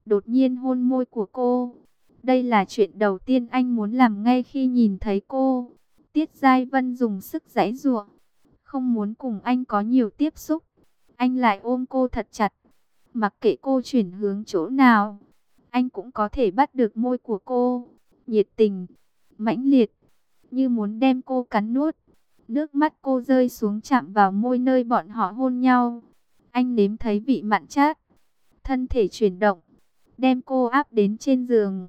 đột nhiên hôn môi của cô. Đây là chuyện đầu tiên anh muốn làm ngay khi nhìn thấy cô. Tiết Giai Vân dùng sức giãy giụa, không muốn cùng anh có nhiều tiếp xúc. Anh lại ôm cô thật chặt, mặc kệ cô chuyển hướng chỗ nào, anh cũng có thể bắt được môi của cô. Nhiệt tình, mãnh liệt, như muốn đem cô cắn nuốt. Nước mắt cô rơi xuống chạm vào môi nơi bọn họ hôn nhau. Anh nếm thấy vị mặn chát, thân thể chuyển động, đem cô áp đến trên giường.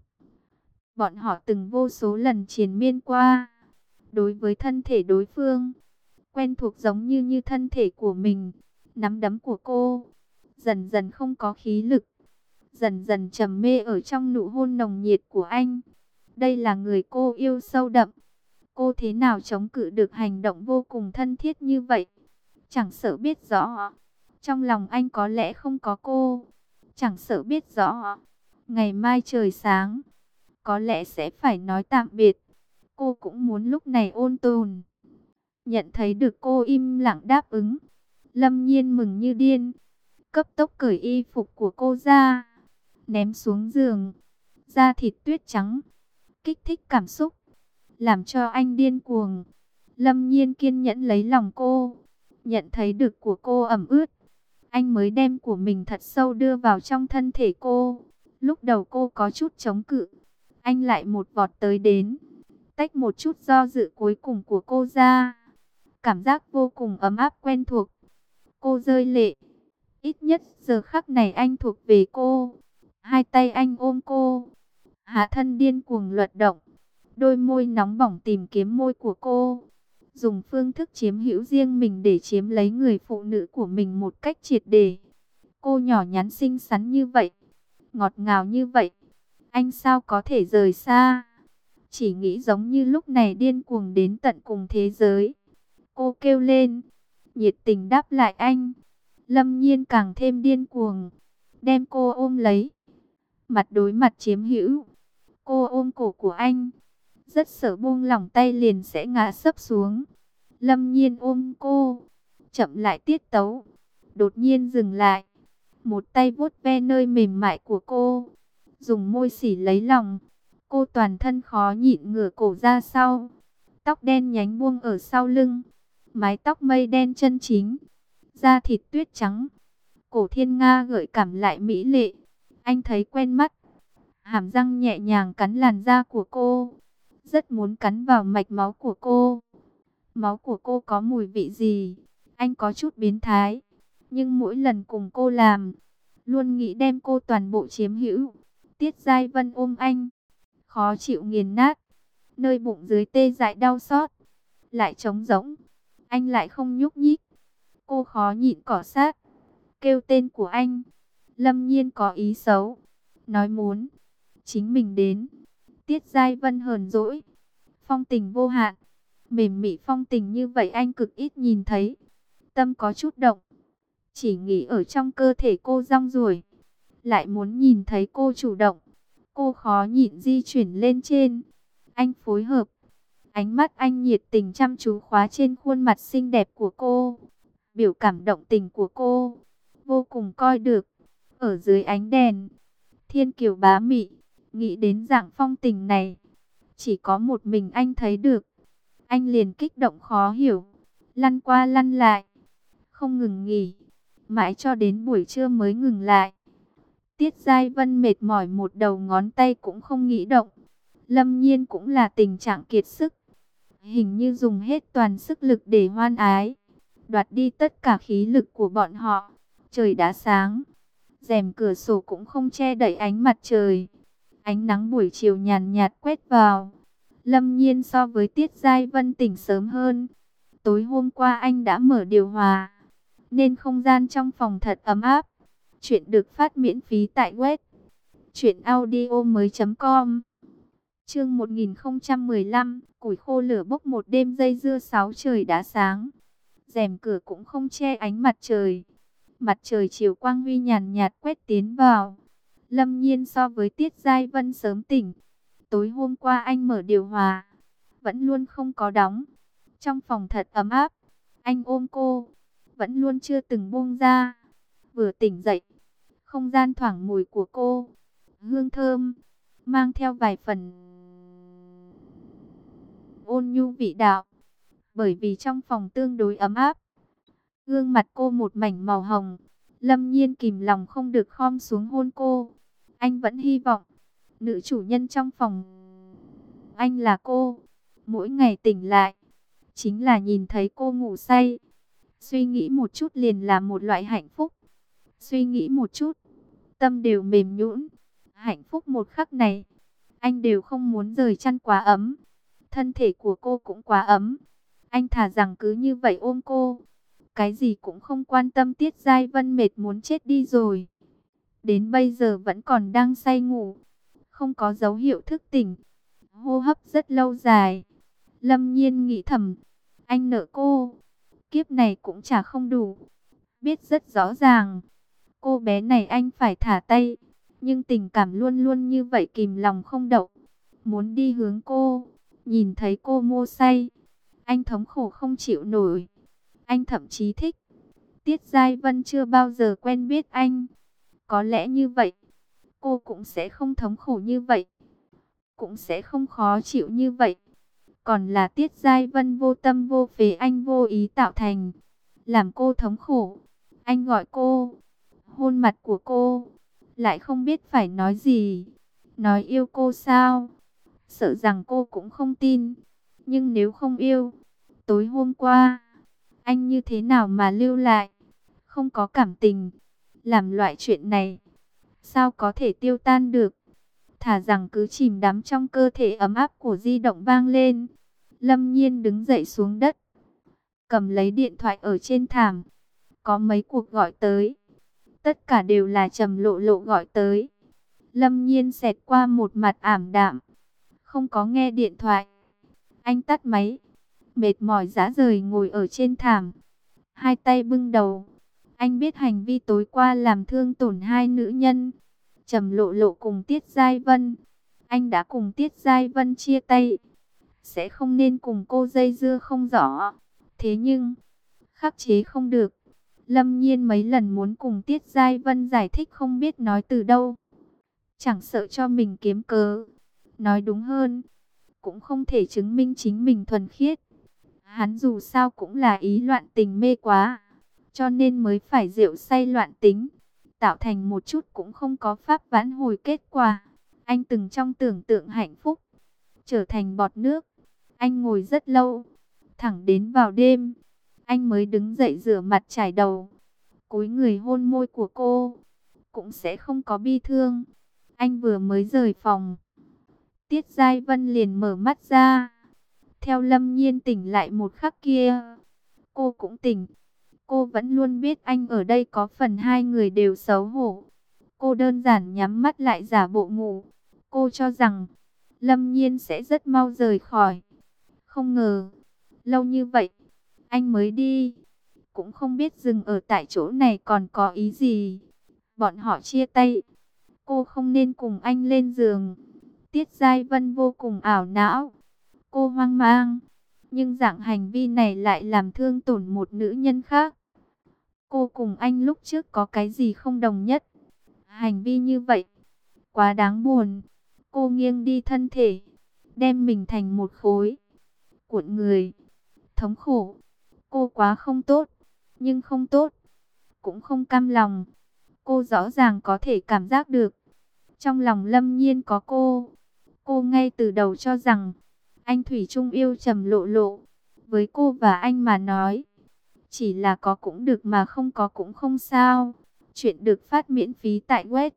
Bọn họ từng vô số lần triền miên qua. Đối với thân thể đối phương, quen thuộc giống như thân thể của mình. Nắm đấm của cô dần dần không có khí lực, dần dần trầm mê ở trong nụ hôn nồng nhiệt của anh. Đây là người cô yêu sâu đậm. Cô thế nào chống cự được hành động vô cùng thân thiết như vậy? Chẳng sợ biết rõ trong lòng anh có lẽ không có cô. Chẳng sợ biết rõ ngày mai trời sáng có lẽ sẽ phải nói tạm biệt. Cô cũng muốn lúc này ôn tồn. Nhận thấy được cô im lặng đáp ứng, Lâm Nhiên mừng như điên, cấp tốc cởi y phục của cô ra, ném xuống giường. Da thịt tuyết trắng, kích thích cảm xúc, làm cho anh điên cuồng. Lâm Nhiên kiên nhẫn lấy lòng cô, nhận thấy được của cô ẩm ướt, anh mới đem của mình thật sâu đưa vào trong thân thể cô. Lúc đầu cô có chút chống cự, anh lại một vọt tới đến, tách một chút do dự cuối cùng của cô ra. Cảm giác vô cùng ấm áp quen thuộc. Cô rơi lệ. Ít nhất giờ khắc này anh thuộc về cô. Hai tay anh ôm cô, hạ thân điên cuồng luật động. Đôi môi nóng bỏng tìm kiếm môi của cô, dùng phương thức chiếm hữu riêng mình để chiếm lấy người phụ nữ của mình một cách triệt để. Cô nhỏ nhắn xinh xắn như vậy, ngọt ngào như vậy, anh sao có thể rời xa? Chỉ nghĩ giống như lúc này điên cuồng đến tận cùng thế giới. Cô kêu lên, nhiệt tình đáp lại anh. Lâm Nhiên càng thêm điên cuồng, đem cô ôm lấy, mặt đối mặt chiếm hữu. Cô ôm cổ của anh, rất sợ buông lỏng tay liền sẽ ngã sấp xuống. Lâm Nhiên ôm cô, chậm lại tiết tấu, đột nhiên dừng lại. Một tay vuốt ve nơi mềm mại của cô, dùng môi xỉ lấy lòng. Cô toàn thân khó nhịn ngửa cổ ra sau, tóc đen nhánh buông ở sau lưng, mái tóc mây đen chân chính, da thịt tuyết trắng, cổ thiên nga gợi cảm lại mỹ lệ. Anh thấy quen mắt, hàm răng nhẹ nhàng cắn làn da của cô, rất muốn cắn vào mạch máu của cô. Máu của cô có mùi vị gì? Anh có chút biến thái, nhưng mỗi lần cùng cô làm, luôn nghĩ đem cô toàn bộ chiếm hữu. Tiết Giai Vân ôm anh, khó chịu nghiền nát, nơi bụng dưới tê dại đau xót, lại trống rỗng. Anh lại không nhúc nhích. Cô khó nhịn cọ sát, kêu tên của anh. Lâm Nhiên có ý xấu, nói muốn chính mình đến. Tiết Giai Vân hờn dỗi, phong tình vô hạn, mềm mị phong tình như vậy anh cực ít nhìn thấy. Tâm có chút động, chỉ nghĩ ở trong cơ thể cô rong ruổi, lại muốn nhìn thấy cô chủ động. Cô khó nhịn di chuyển lên trên. Anh phối hợp, ánh mắt anh nhiệt tình chăm chú khóa trên khuôn mặt xinh đẹp của cô. Biểu cảm động tình của cô vô cùng coi được. Ở dưới ánh đèn, thiên kiều bá mị, nghĩ đến dạng phong tình này, chỉ có một mình anh thấy được. Anh liền kích động khó hiểu, lăn qua lăn lại, không ngừng nghỉ, mãi cho đến buổi trưa mới ngừng lại. Tiết Giai Vân mệt mỏi một đầu ngón tay cũng không nghĩ động. Lâm Nhiên cũng là tình trạng kiệt sức, hình như dùng hết toàn sức lực để hoan ái, đoạt đi tất cả khí lực của bọn họ. Trời đã sáng, rèm cửa sổ cũng không che đậy ánh mặt trời. Ánh nắng buổi chiều nhàn nhạt quét vào. Lâm Nhiên so với Tiết Giai Vân tỉnh sớm hơn. Tối hôm qua anh đã mở điều hòa, nên không gian trong phòng thật ấm áp. Chuyện được phát miễn phí tại web truyệnaudiomoi.com. Chương 1015, củi khô lửa bốc một đêm dây dưa sáu. Trời đã sáng, rèm cửa cũng không che ánh mặt trời. Mặt trời chiều quang huy nhàn nhạt quét tiến vào. Lâm Nhiên so với Tiết Giai Vân sớm tỉnh. Tối hôm qua anh mở điều hòa, vẫn luôn không có đóng. Trong phòng thật ấm áp, anh ôm cô, vẫn luôn chưa từng buông ra. Vừa tỉnh dậy, không gian thoảng mùi của cô, hương thơm, mang theo vài phần ôn nhu vị đạo. Bởi vì trong phòng tương đối ấm áp, gương mặt cô một mảnh màu hồng. Lâm Nhiên kìm lòng không được khom xuống hôn cô. Anh vẫn hy vọng nữ chủ nhân trong phòng anh là cô. Mỗi ngày tỉnh lại chính là nhìn thấy cô ngủ say. Suy nghĩ một chút liền là một loại hạnh phúc. Suy nghĩ một chút, tâm đều mềm nhũn. Hạnh phúc một khắc này, anh đều không muốn rời chăn quá ấm. Thân thể của cô cũng quá ấm. Anh thà rằng cứ như vậy ôm cô. Cái gì cũng không quan tâm. Tiết Giai Vân mệt muốn chết đi rồi. Đến bây giờ vẫn còn đang say ngủ. Không có dấu hiệu thức tỉnh. Hô hấp rất lâu dài. Lâm Nhiên nghĩ thầm. Anh nợ cô. Kiếp này cũng chả không đủ. Biết rất rõ ràng. Cô bé này anh phải thả tay. Nhưng tình cảm luôn luôn như vậy kìm lòng không đậu. Muốn đi hướng cô. Nhìn thấy cô mô say. Anh thống khổ không chịu nổi. Anh thậm chí thích. Tiết Giai Vân chưa bao giờ quen biết anh. Có lẽ như vậy, cô cũng sẽ không thống khổ như vậy. Cũng sẽ không khó chịu như vậy. Còn là Tiết Giai Vân vô tâm vô phế anh vô ý tạo thành. Làm cô thống khổ. Anh gọi cô. Hôn mặt của cô. Lại không biết phải nói gì. Nói yêu cô sao? Sợ rằng cô cũng không tin. Nhưng nếu không yêu, tối hôm qua, anh như thế nào mà lưu lại? Không có cảm tình. Làm loại chuyện này, sao có thể tiêu tan được? Thả rằng cứ chìm đắm trong cơ thể ấm áp của di động vang lên. Lâm Nhiên đứng dậy xuống đất. Cầm lấy điện thoại ở trên thảm. Có mấy cuộc gọi tới. Tất cả đều là Trầm Lộ Lộ gọi tới. Lâm Nhiên xẹt qua một mặt ảm đạm. Không có nghe điện thoại. Anh tắt máy. Mệt mỏi rã rời ngồi ở trên thảm. Hai tay bưng đầu. Anh biết hành vi tối qua làm thương tổn hai nữ nhân. Trầm Lộ Lộ cùng Tiết Giai Vân. Anh đã cùng Tiết Giai Vân chia tay. Sẽ không nên cùng cô dây dưa không rõ. Thế nhưng, khắc chế không được. Lâm Nhiên mấy lần muốn cùng Tiết Giai Vân giải thích không biết nói từ đâu. Chẳng sợ cho mình kiếm cớ. Nói đúng hơn, cũng không thể chứng minh chính mình thuần khiết. Hắn dù sao cũng là ý loạn tình mê quá. Cho nên mới phải rượu say loạn tính. Tạo thành một chút cũng không có pháp vãn hồi kết quả. Anh từng trong tưởng tượng hạnh phúc. Trở thành bọt nước. Anh ngồi rất lâu. Thẳng đến vào đêm. Anh mới đứng dậy rửa mặt chải đầu. Cúi người hôn môi của cô. Cũng sẽ không có bi thương. Anh vừa mới rời phòng. Tiết Giai Vân liền mở mắt ra. Theo Lâm Nhiên tỉnh lại một khắc kia. Cô cũng tỉnh. Cô vẫn luôn biết anh ở đây có phần hai người đều xấu hổ. Cô đơn giản nhắm mắt lại giả bộ ngủ. Cô cho rằng Lâm Nhiên sẽ rất mau rời khỏi. Không ngờ, lâu như vậy, anh mới đi. Cũng không biết dừng ở tại chỗ này còn có ý gì. Bọn họ chia tay. Cô không nên cùng anh lên giường. Tiết Giai Vân vô cùng ảo não. Cô hoang mang. Nhưng dạng hành vi này lại làm thương tổn một nữ nhân khác. Cô cùng anh lúc trước có cái gì không đồng nhất. Hành vi như vậy, quá đáng buồn. Cô nghiêng đi thân thể, đem mình thành một khối. Cuộn người, thống khổ. Cô quá không tốt, nhưng không tốt, cũng không cam lòng. Cô rõ ràng có thể cảm giác được. Trong lòng Lâm Nhiên có cô. Cô ngay từ đầu cho rằng anh thủy chung yêu Trầm Lộ Lộ. Với cô và anh mà nói, chỉ là có cũng được mà không có cũng không sao. Chuyện được phát miễn phí tại web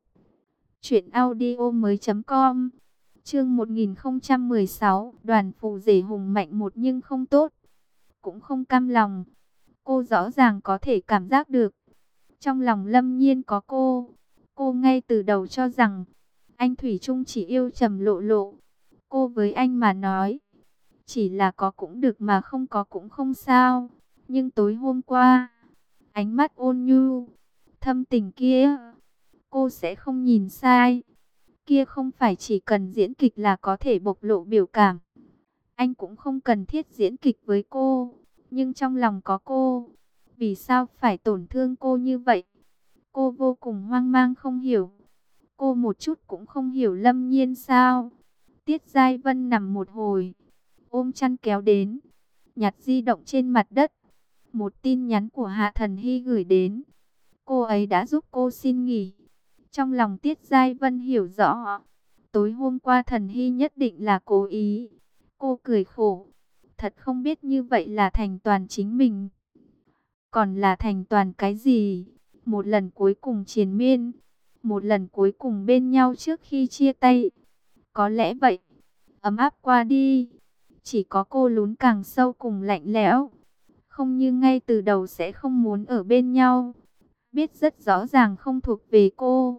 truyệnaudiomoi.com. Chương 1016, Đoàn Phù Rể hùng mạnh một nhưng không tốt, cũng không cam lòng. Cô rõ ràng có thể cảm giác được. Trong lòng Lâm Nhiên có cô. Cô ngay từ đầu cho rằng anh thủy chung chỉ yêu Trầm Lộ Lộ. Cô với anh mà nói, chỉ là có cũng được mà không có cũng không sao. Nhưng tối hôm qua, ánh mắt ôn nhu, thâm tình kia, cô sẽ không nhìn sai. Kia không phải chỉ cần diễn kịch là có thể bộc lộ biểu cảm. Anh cũng không cần thiết diễn kịch với cô, nhưng trong lòng có cô. Vì sao phải tổn thương cô như vậy? Cô vô cùng hoang mang không hiểu. Cô một chút cũng không hiểu Lâm Nhiên sao. Tiết Giai Vân nằm một hồi, ôm chăn kéo đến, nhặt di động trên mặt đất. Một tin nhắn của Hạ Thần Hy gửi đến. Cô ấy đã giúp cô xin nghỉ. Trong lòng Tiết Giai Vân hiểu rõ, tối hôm qua Thần Hy nhất định là cố ý. Cô cười khổ, thật không biết như vậy là thành toàn chính mình. Còn là thành toàn cái gì? Một lần cuối cùng triền miên, một lần cuối cùng bên nhau trước khi chia tay. Có lẽ vậy, ấm áp qua đi, chỉ có cô lún càng sâu cùng lạnh lẽo. Không như ngay từ đầu sẽ không muốn ở bên nhau. Biết rất rõ ràng không thuộc về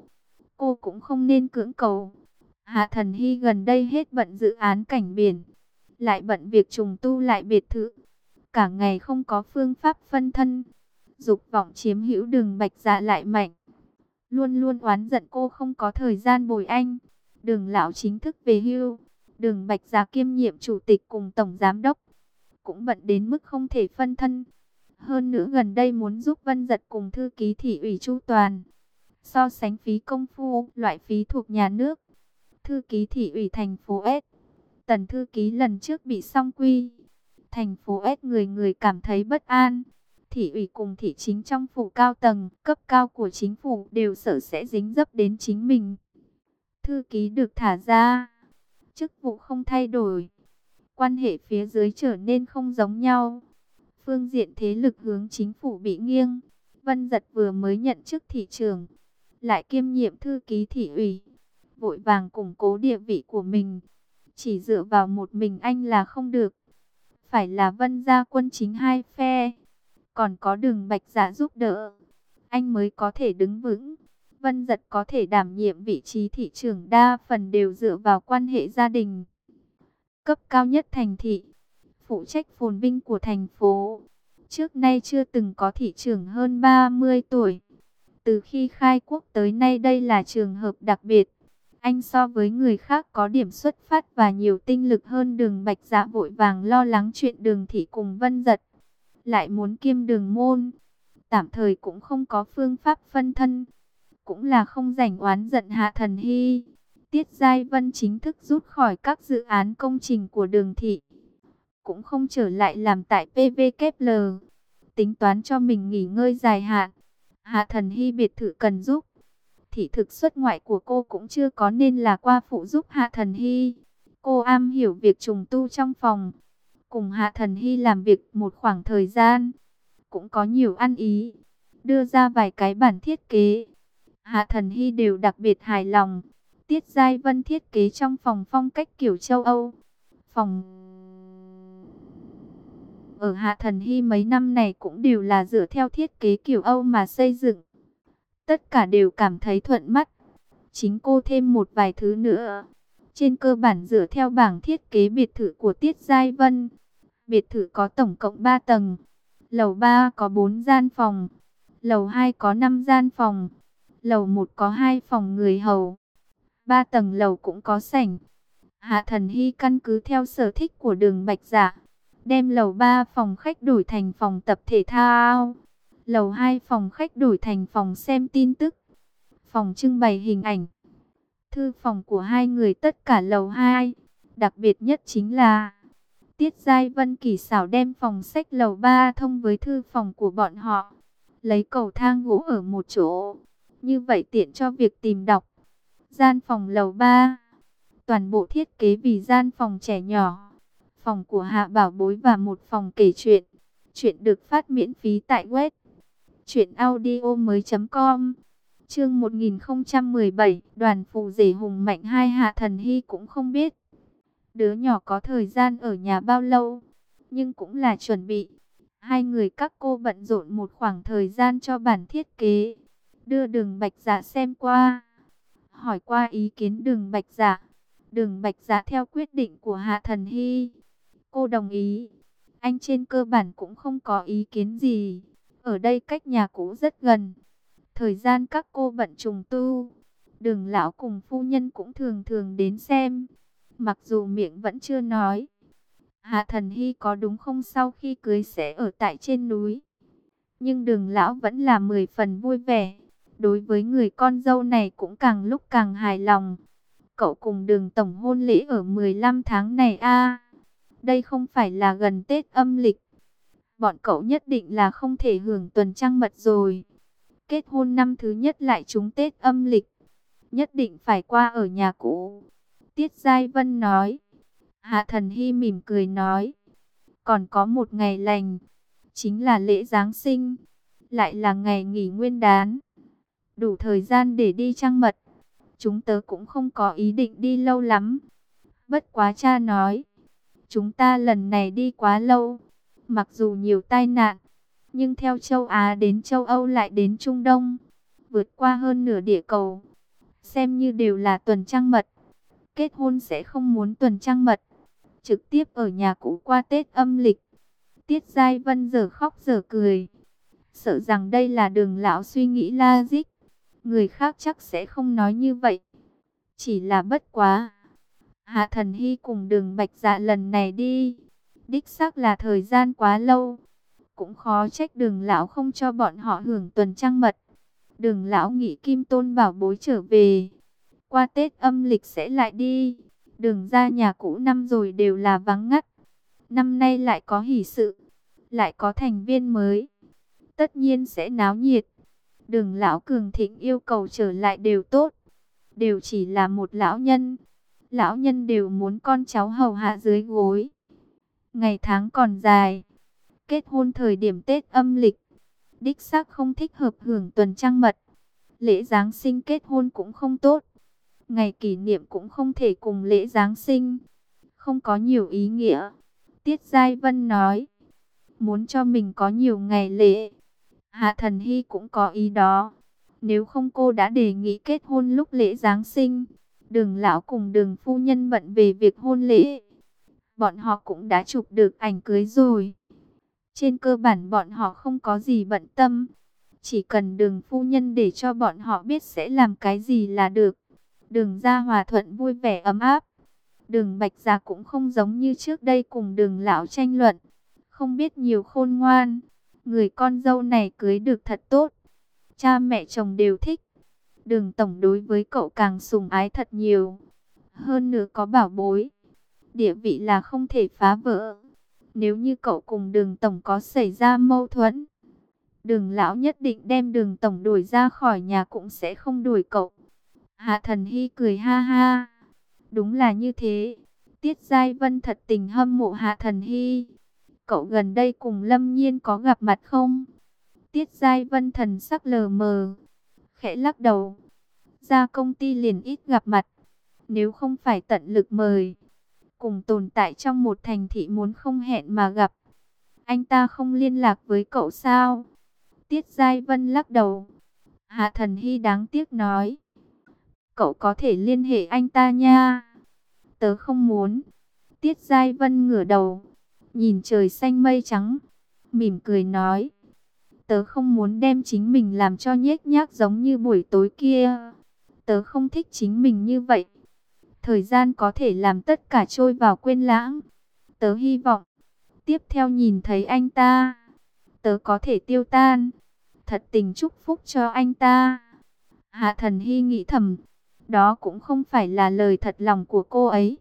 cô cũng không nên cưỡng cầu. Hạ Thần Hy gần đây hết bận dự án cảnh biển, lại bận việc trùng tu lại biệt thự. Cả ngày không có phương pháp phân thân. Dục vọng chiếm hữu Đường Bạch Dạ lại mạnh. Luôn luôn oán giận cô không có thời gian bồi anh. Đường lão chính thức về hưu. Đường Bạch Dạ kiêm nhiệm chủ tịch cùng tổng giám đốc, cũng bận đến mức không thể phân thân. Hơn nữa gần đây muốn giúp Vân Dật cùng thư ký thị ủy chu toàn. So sánh phí công phu, loại phí thuộc nhà nước. Thư ký thị ủy thành phố S, Tần thư ký lần trước bị song quy. Thành phố S người người cảm thấy bất an. Thị ủy cùng thị chính trong phủ cao tầng, cấp cao của chính phủ đều sợ sẽ dính dấp đến chính mình. Thư ký được thả ra, chức vụ không thay đổi. Quan hệ phía dưới trở nên không giống nhau. Phương diện thế lực hướng chính phủ bị nghiêng. Vân Dật vừa mới nhận chức thị trưởng, lại kiêm nhiệm thư ký thị ủy, vội vàng củng cố địa vị của mình. Chỉ dựa vào một mình anh là không được, phải là Vân gia quân chính hai phe, còn có Đường Bạch Dạ giúp đỡ, anh mới có thể đứng vững. Vân Dật có thể đảm nhiệm vị trí thị trưởng đa phần đều dựa vào quan hệ gia đình. Cấp cao nhất thành thị, phụ trách phồn vinh của thành phố. Trước nay chưa từng có thị trưởng hơn 30 tuổi. Từ khi khai quốc tới nay đây là trường hợp đặc biệt. Anh so với người khác có điểm xuất phát và nhiều tinh lực hơn. Đường Bạch Dạ vội vàng lo lắng chuyện Đường thị cùng Vân Dật, lại muốn kiêm Đường môn. Tạm thời cũng không có phương pháp phân thân, cũng là không rảnh oán giận Hạ Thần Hy. Tiết Giai Vân chính thức rút khỏi các dự án công trình của Đường thị, cũng không trở lại làm tại PVKL, tính toán cho mình nghỉ ngơi dài hạn. Hạ Thần Hy biệt thự cần giúp, thị thực xuất ngoại của cô cũng chưa có nên là qua phụ giúp Hạ Thần Hy. Cô am hiểu việc trùng tu trong phòng, cùng Hạ Thần Hy làm việc một khoảng thời gian, cũng có nhiều ăn ý, đưa ra vài cái bản thiết kế. Hạ Thần Hy đều đặc biệt hài lòng. Tiết Giai Vân thiết kế trong phòng phong cách kiểu châu Âu. Phòng ở Hạ Thần Hy mấy năm này cũng đều là dựa theo thiết kế kiểu Âu mà xây dựng. Tất cả đều cảm thấy thuận mắt. Chính cô thêm một vài thứ nữa. Trên cơ bản dựa theo bảng thiết kế biệt thự của Tiết Giai Vân. Biệt thự có tổng cộng 3 tầng. Lầu 3 có 4 gian phòng. Lầu 2 có 5 gian phòng. Lầu 1 có 2 phòng người hầu. 3 tầng lầu cũng có sảnh. Hạ Thần Hy căn cứ theo sở thích của Đường Bạch Dạ, đem lầu 3 phòng khách đổi thành phòng tập thể thao. Lầu 2 phòng khách đổi thành phòng xem tin tức, phòng trưng bày hình ảnh. Thư phòng của hai người tất cả lầu 2. Đặc biệt nhất chính là Tiết Giai Vân kỳ xảo đem phòng sách lầu 3 thông với thư phòng của bọn họ. Lấy cầu thang gỗ ở một chỗ, như vậy tiện cho việc tìm đọc. Gian phòng lầu 3, toàn bộ thiết kế vì gian phòng trẻ nhỏ, phòng của Hạ Bảo Bối và một phòng kể chuyện. Chuyện được phát miễn phí tại web truyệnaudiomoi.com. Chương 1017, Đoàn phù rể hùng mạnh hai. Hạ Thần Hy cũng không biết đứa nhỏ có thời gian ở nhà bao lâu, nhưng cũng là chuẩn bị. Hai người các cô bận rộn một khoảng thời gian cho bản thiết kế, đưa Đường Bạch Dạ xem qua, hỏi qua ý kiến Đường Bạch Dạ. Đường Bạch Dạ theo quyết định của Hạ Thần Hy, cô đồng ý. Anh trên cơ bản cũng không có ý kiến gì. Ở đây cách nhà cũ rất gần. Thời gian các cô bận trùng tu, Đường lão cùng phu nhân cũng thường thường đến xem. Mặc dù miệng vẫn chưa nói Hạ Thần Hy có đúng không sau khi cưới sẽ ở tại trên núi, nhưng Đường lão vẫn là 10 phần vui vẻ. Đối với người con dâu này cũng càng lúc càng hài lòng. Cậu cùng Đường tổng hôn lễ ở 15 tháng này a. Đây không phải là gần Tết âm lịch. Bọn cậu nhất định là không thể hưởng tuần trăng mật rồi. Kết hôn năm thứ nhất lại trúng Tết âm lịch. Nhất định phải qua ở nhà cũ. Tiết Giai Vân nói. Hạ Thần Hy mỉm cười nói. Còn có một ngày lành. Chính là lễ Giáng sinh. Lại là ngày nghỉ nguyên đán. Đủ thời gian để đi trăng mật. Chúng tớ cũng không có ý định đi lâu lắm. Bất quá cha nói. Chúng ta lần này đi quá lâu. Mặc dù nhiều tai nạn. Nhưng theo châu Á đến châu Âu lại đến Trung Đông. Vượt qua hơn nửa địa cầu. Xem như đều là tuần trăng mật. Kết hôn sẽ không muốn tuần trăng mật. Trực tiếp ở nhà cũ qua Tết âm lịch. Tiết Giai Vân giờ khóc giờ cười. Sợ rằng đây là Đường lão suy nghĩ logic. Người khác chắc sẽ không nói như vậy. Chỉ là bất quá. Hạ Thần Hy cùng Đường Bạch Dạ lần này đi. Đích xác là thời gian quá lâu. Cũng khó trách Đường lão không cho bọn họ hưởng tuần trăng mật. Đường lão nghĩ Kim Tôn bảo bối trở về. Qua Tết âm lịch sẽ lại đi. Đường ra nhà cũ năm rồi đều là vắng ngắt. Năm nay lại có hỷ sự. Lại có thành viên mới. Tất nhiên sẽ náo nhiệt. Đường lão cường thịnh yêu cầu trở lại đều tốt. Đều chỉ là một lão nhân. Lão nhân đều muốn con cháu hầu hạ dưới gối. Ngày tháng còn dài. Kết hôn thời điểm Tết âm lịch. Đích xác không thích hợp hưởng tuần trăng mật. Lễ Giáng sinh kết hôn cũng không tốt. Ngày kỷ niệm cũng không thể cùng lễ Giáng sinh. Không có nhiều ý nghĩa. Tiết Giai Vân nói. Muốn cho mình có nhiều ngày lễ. Hạ Thần Hy cũng có ý đó. Nếu không cô đã đề nghị kết hôn lúc lễ Giáng sinh. Đường lão cùng Đường phu nhân bận về việc hôn lễ. Bọn họ cũng đã chụp được ảnh cưới rồi. Trên cơ bản bọn họ không có gì bận tâm. Chỉ cần Đường phu nhân để cho bọn họ biết sẽ làm cái gì là được. Đường gia hòa thuận vui vẻ ấm áp. Đường Bạch Dạ cũng không giống như trước đây cùng Đường lão tranh luận. Không biết nhiều khôn ngoan. Người con dâu này cưới được thật tốt. Cha mẹ chồng đều thích. Đường tổng đối với cậu càng sủng ái thật nhiều. Hơn nữa có bảo bối. Địa vị là không thể phá vỡ. Nếu như cậu cùng Đường tổng có xảy ra mâu thuẫn, Đường lão nhất định đem Đường tổng đuổi ra khỏi nhà cũng sẽ không đuổi cậu. Hạ Thần Hy cười ha ha. Đúng là như thế. Tiết Giai Vân thật tình hâm mộ Hạ Thần Hy. Cậu gần đây cùng Lâm Nhiên có gặp mặt không? Tiết Giai Vân thần sắc lờ mờ. Khẽ lắc đầu. Ra công ty liền ít gặp mặt. Nếu không phải tận lực mời. Cùng tồn tại trong một thành thị muốn không hẹn mà gặp. Anh ta không liên lạc với cậu sao? Tiết Giai Vân lắc đầu. Hạ Thần Hy đáng tiếc nói. Cậu có thể liên hệ anh ta nha. Tớ không muốn. Tiết Giai Vân ngửa đầu. Nhìn trời xanh mây trắng. Mỉm cười nói. Tớ không muốn đem chính mình làm cho nhếch nhác giống như buổi tối kia. Tớ không thích chính mình như vậy. Thời gian có thể làm tất cả trôi vào quên lãng. Tớ hy vọng. Tiếp theo nhìn thấy anh ta. Tớ có thể tiêu tan. Thật tình chúc phúc cho anh ta. Hạ Thần Hy nghĩ thầm. Đó cũng không phải là lời thật lòng của cô ấy.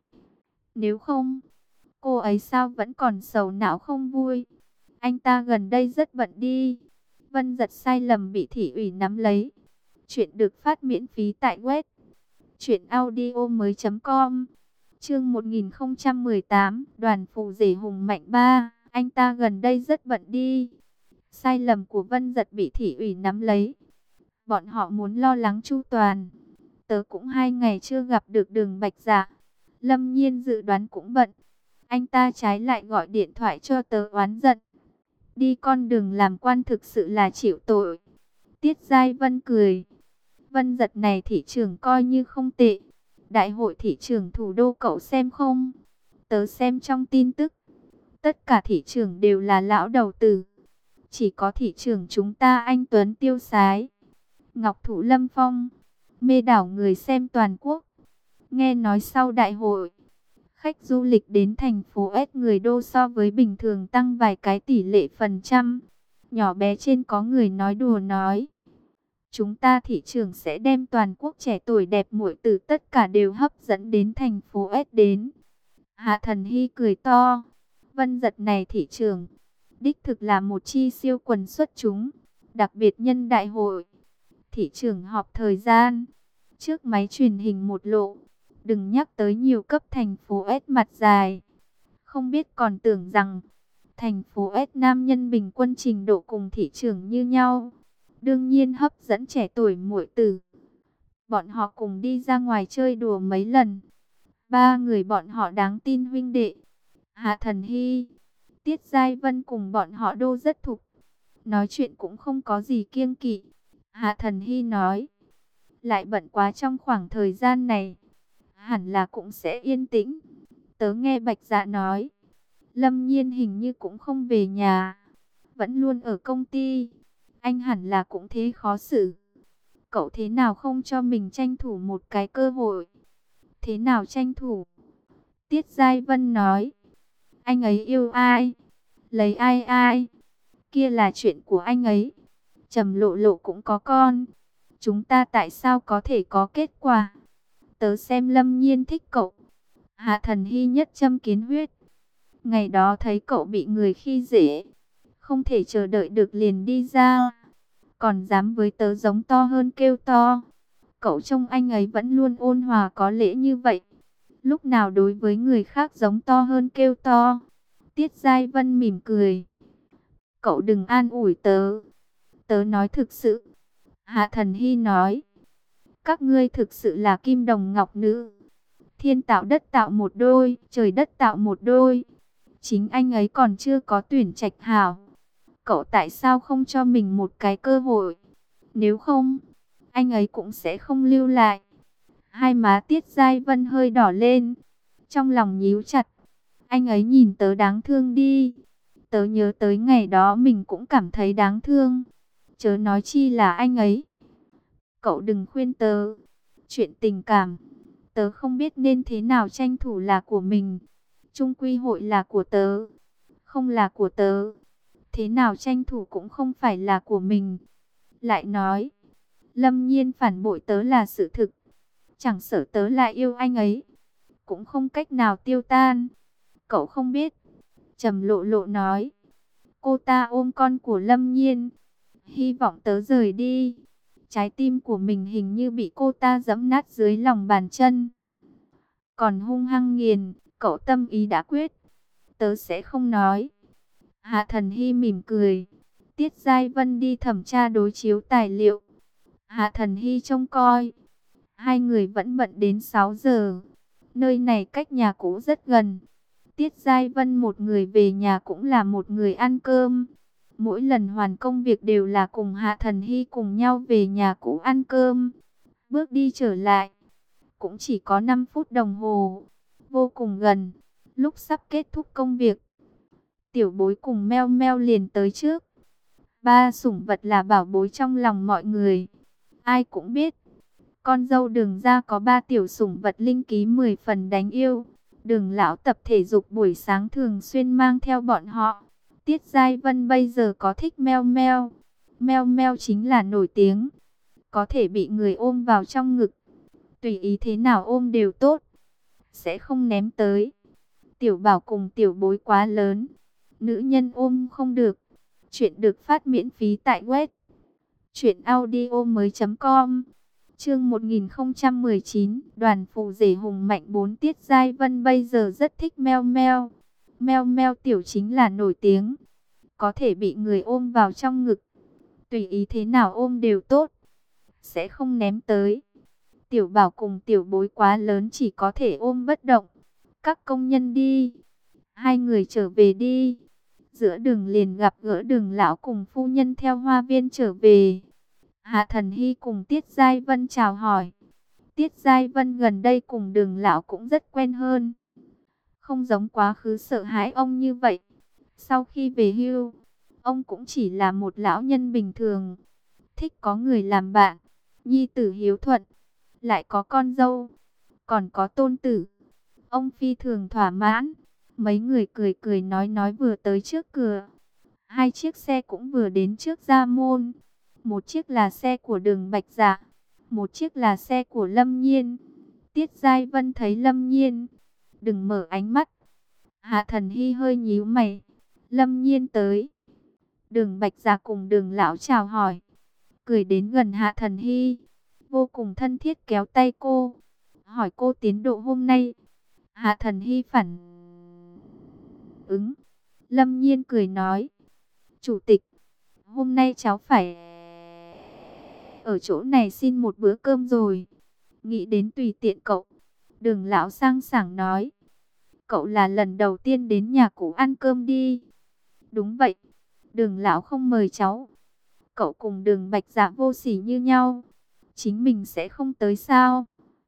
Nếu không, cô ấy sao vẫn còn sầu não không vui. Anh ta gần đây rất bận đi. Vân Giật sai lầm bị thị ủy nắm lấy. Chuyện được phát miễn phí tại web truyệnaudiomoi.com. Chương 1018, Đoàn Phù Rể Hùng Mạnh 3. Anh ta gần đây rất bận đi. Sai lầm của Vân Giật bị thị ủy nắm lấy. Bọn họ muốn lo lắng chu toàn. Tớ cũng 2 ngày chưa gặp được Đường Bạch Dạ. Lâm Nhiên dự đoán cũng bận. Anh ta trái lại gọi điện thoại cho tớ oán giận. Đi con đường làm quan thực sự là chịu tội. Tiết Giai Vân cười. Vân Giật này thị trường coi như không tệ. Đại hội thị trường thủ đô cậu xem không? Tớ xem trong tin tức. Tất cả thị trường đều là lão đầu tử. Chỉ có thị trường chúng ta anh tuấn tiêu sái. Ngọc Thụ Lâm Phong. Mê đảo người xem toàn quốc. Nghe nói sau đại hội, khách du lịch đến thành phố S người đô so với bình thường tăng vài cái tỷ lệ phần trăm. Nhỏ bé trên có người nói đùa nói. Chúng ta thị trường sẽ đem toàn quốc trẻ tuổi đẹp muội tử tất cả đều hấp dẫn đến thành phố S đến. Hạ Thần Hy cười to. Vân Giật này thị trường, đích thực là một chi siêu quần xuất chúng. Đặc biệt nhân đại hội, thị trường họp thời gian, trước máy truyền hình một lộ. Đừng nhắc tới nhiều cấp thành phố S mặt dài. Không biết còn tưởng rằng thành phố S nam nhân bình quân trình độ cùng thị trường như nhau. Đương nhiên hấp dẫn trẻ tuổi muội tử. Bọn họ cùng đi ra ngoài chơi đùa mấy lần. Ba người bọn họ đáng tin huynh đệ. Hạ Thần Hy, Tiết Giai Vân cùng bọn họ đô rất thục. Nói chuyện cũng không có gì kiêng kỵ. Hạ Thần Hy nói, lại bận quá trong khoảng thời gian này, hẳn là cũng sẽ yên tĩnh. Tớ nghe Bạch Dạ nói, Lâm Nhiên hình như cũng không về nhà, vẫn luôn ở công ty. Anh hẳn là cũng thế khó xử. Cậu thế nào không cho mình tranh thủ một cái cơ hội? Thế nào tranh thủ? Tiết Giai Vân nói, anh ấy yêu ai, lấy ai ai, kia là chuyện của anh ấy. Trầm Lộ Lộ cũng có con, chúng ta tại sao có thể có kết quả? Tớ xem Lâm Nhiên thích cậu. Hạ Thần Hy nhất châm kiến huyết. Ngày đó thấy cậu bị người khi dễ, không thể chờ đợi được liền đi ra, còn dám với tớ giống to hơn kêu to. Cậu trông anh ấy vẫn luôn ôn hòa có lễ như vậy, lúc nào đối với người khác giống to hơn kêu to. Tiết Giai Vân mỉm cười. Cậu đừng an ủi tớ. Tớ nói thực sự. Hạ Thần Hy nói, các ngươi thực sự là kim đồng ngọc nữ. Thiên tạo đất tạo một đôi, trời đất tạo một đôi. Chính anh ấy còn chưa có tuyển trạch hảo. Cậu tại sao không cho mình một cái cơ hội? Nếu không, anh ấy cũng sẽ không lưu lại. Hai má Tiết Giai Vân hơi đỏ lên, trong lòng nhíu chặt. Anh ấy nhìn tớ đáng thương đi. Tớ nhớ tới ngày đó mình cũng cảm thấy đáng thương. Chớ nói chi là anh ấy. Cậu đừng khuyên tớ. Chuyện tình cảm, tớ không biết nên thế nào tranh thủ là của mình. Chung quy hội là của tớ, không là của tớ. Thế nào tranh thủ cũng không phải là của mình. Lại nói, Lâm Nhiên phản bội tớ là sự thực. Chẳng sợ tớ lại yêu anh ấy, cũng không cách nào tiêu tan. Cậu không biết. Trầm Lộ Lộ nói, cô ta ôm con của Lâm Nhiên, hy vọng tớ rời đi. Trái tim của mình hình như bị cô ta giẫm nát dưới lòng bàn chân. Còn hung hăng nghiền, cậu tâm ý đã quyết. Tớ sẽ không nói. Hạ Thần Hy mỉm cười. Tiết Giai Vân đi thẩm tra đối chiếu tài liệu. Hạ Thần Hy trông coi. Hai người vẫn bận đến 6 giờ. Nơi này cách nhà cũ rất gần. Tiết Giai Vân một người về nhà cũng là một người ăn cơm. Mỗi lần hoàn công việc đều là cùng Hạ Thần Hy cùng nhau về nhà cũ ăn cơm. Bước đi trở lại, cũng chỉ có 5 phút đồng hồ. Vô cùng gần. Lúc sắp kết thúc công việc, Tiểu Bối cùng Meo Meo liền tới trước. Ba sủng vật là bảo bối trong lòng mọi người. Ai cũng biết, con dâu Đường gia có 3 tiểu sủng vật linh ký 10 phần đáng yêu. Đường lão tập thể dục buổi sáng thường xuyên mang theo bọn họ. Tiết Giai Vân bây giờ có thích Meo Meo. Meo Meo chính là nổi tiếng, có thể bị người ôm vào trong ngực, tùy ý thế nào ôm đều tốt, sẽ không ném tới. Tiểu Bảo cùng Tiểu Bối quá lớn, nữ nhân ôm không được. Chuyện được phát miễn phí tại web truyệnaudiomoi.com. Chương 1019, Đoàn Phù Rể Hùng Mạnh 4. Tiết Giai Vân bây giờ rất thích Meo Meo. Meo Meo tiểu chính là nổi tiếng, có thể bị người ôm vào trong ngực, tùy ý thế nào ôm đều tốt, sẽ không ném tới. Tiểu Bảo cùng Tiểu Bối quá lớn, chỉ có thể ôm bất động. Các công nhân đi, hai người trở về đi. Giữa đường liền gặp gỡ Đường lão cùng phu nhân theo hoa viên trở về. Hạ Thần Hy cùng Tiết Giai Vân chào hỏi. Tiết Giai Vân gần đây cùng Đường lão cũng rất quen hơn, không giống quá khứ sợ hãi ông như vậy. Sau khi về hưu, ông cũng chỉ là một lão nhân bình thường, thích có người làm bạn, nhi tử hiếu thuận, lại có con dâu, còn có tôn tử. Ông phi thường thỏa mãn. Mấy người cười cười nói vừa tới trước cửa. Hai chiếc xe cũng vừa đến trước gia môn. Một chiếc là xe của Đường Bạch Dạ, một chiếc là xe của Lâm Nhiên. Tiết Giai Vân thấy Lâm Nhiên, đừng mở ánh mắt. Hạ Thần Hy hơi nhíu mày. Lâm Nhiên tới. Đường Bạch Dạ cùng Đường lão chào hỏi, cười đến gần Hạ Thần Hy, vô cùng thân thiết kéo tay cô, hỏi cô tiến độ hôm nay. Hạ Thần Hy phản ứng. Lâm Nhiên cười nói, chủ tịch, hôm nay cháu phải ở chỗ này xin một bữa cơm rồi. Nghĩ đến tùy tiện cậu. Đường lão sang sảng nói, cậu là lần đầu tiên đến nhà cũ ăn cơm đi. Đúng vậy, Đường lão không mời cháu. Cậu cùng Đường Bạch Dạ vô sỉ như nhau, chính mình sẽ không tới sao?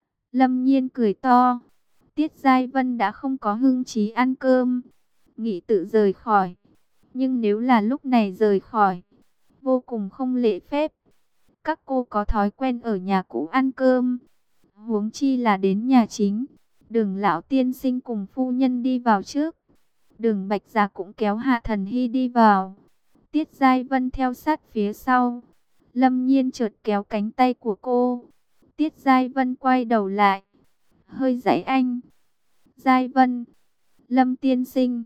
Lâm Nhiên cười to. Tiết Giai Vân đã không có hứng chí ăn cơm, nghĩ tự rời khỏi. Nhưng nếu là lúc này rời khỏi, vô cùng không lễ phép. Các cô có thói quen ở nhà cũ ăn cơm, huống chi là đến nhà chính. Đường lão tiên sinh cùng phu nhân đi vào trước. Đường Bạch Dạ cũng kéo Hạ Thần Hy đi vào. Tiết Giai Vân theo sát phía sau. Lâm Nhiên chợt kéo cánh tay của cô. Tiết Giai Vân quay đầu lại, hơi giãy anh. Giai Vân, Lâm tiên sinh,